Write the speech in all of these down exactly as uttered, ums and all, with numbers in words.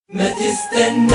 ما تستناش،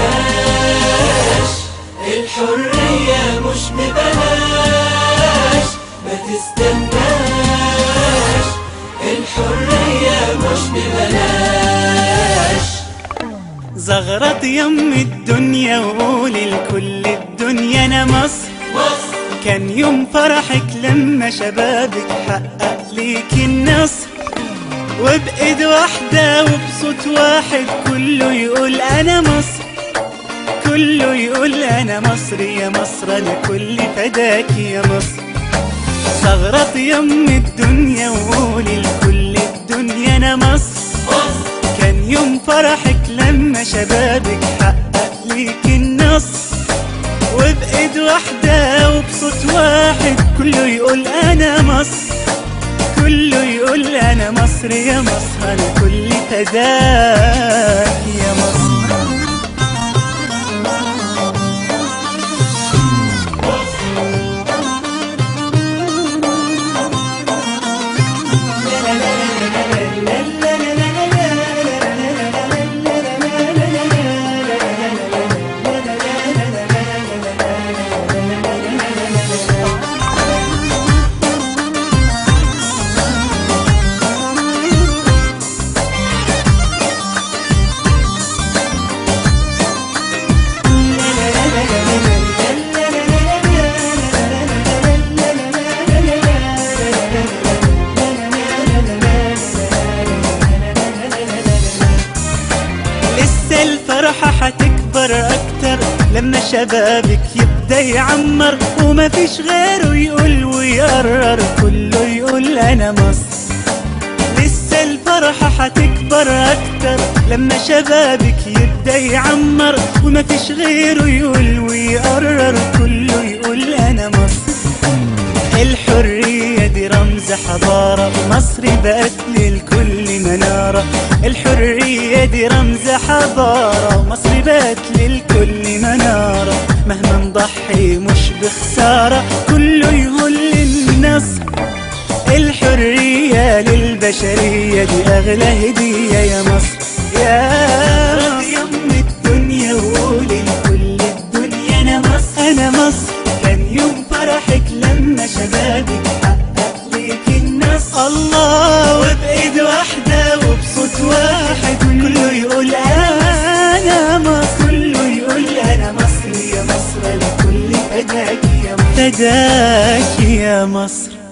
الحرية مش ببلاش. ما تستناش، الحرية مش ببلاش. زغرط يم الدنيا وقولي لكل الدنيا انا مصر. مصر كان يوم فرحك لما شبابك حقق ليك النصر، وبإيد واحدة وبصوت واحد كله يقول أنا مصر، كله يقول أنا مصر يا مصر، أنا كل فداك يا مصر. زغرط يم الدنيا وقولي لكل الدنيا أنا مصر. مصر كان يوم فرحك لما شبابك حقق ليك النصر، وبإيد واحدة وبصوت واحد كله يقول أنا مصر، كله يقول أنا مصر يا مصر، أنا كل فداك يا مصر. الفرحة حتكبر أكتر لما شبابك يبدأ يعمر، وما فيش غيره يقول ويقرر كله يقول أنا مصر. لسه الفرحة حتكبر أكتر لما شبابك يبدأ يعمر، وما فيش غيره يقول ويقرر كله يقول أنا مصر. الحرية دي رمز حضارة، مصر بقت للكل منارة. الحرية دي رمز حضارة، مصر بقت للكل منارة. مهما نضحي مش بخسارة، كله يقول للنصر. الحرية للبشرية دي أغلى هدية يا مصر يا مصر. يم الدنيا وقولي لكل الدنيا أنا مصر، أنا مصر. كان يوم فرحك لما شبابك حقق ليك النصر، الله. وبإيد واحدة وبصوت واحد كله يقول أنا مصر، كله يقول أنا مصر يا مصر، لكل فداك يا مصر، فداك يا مصر.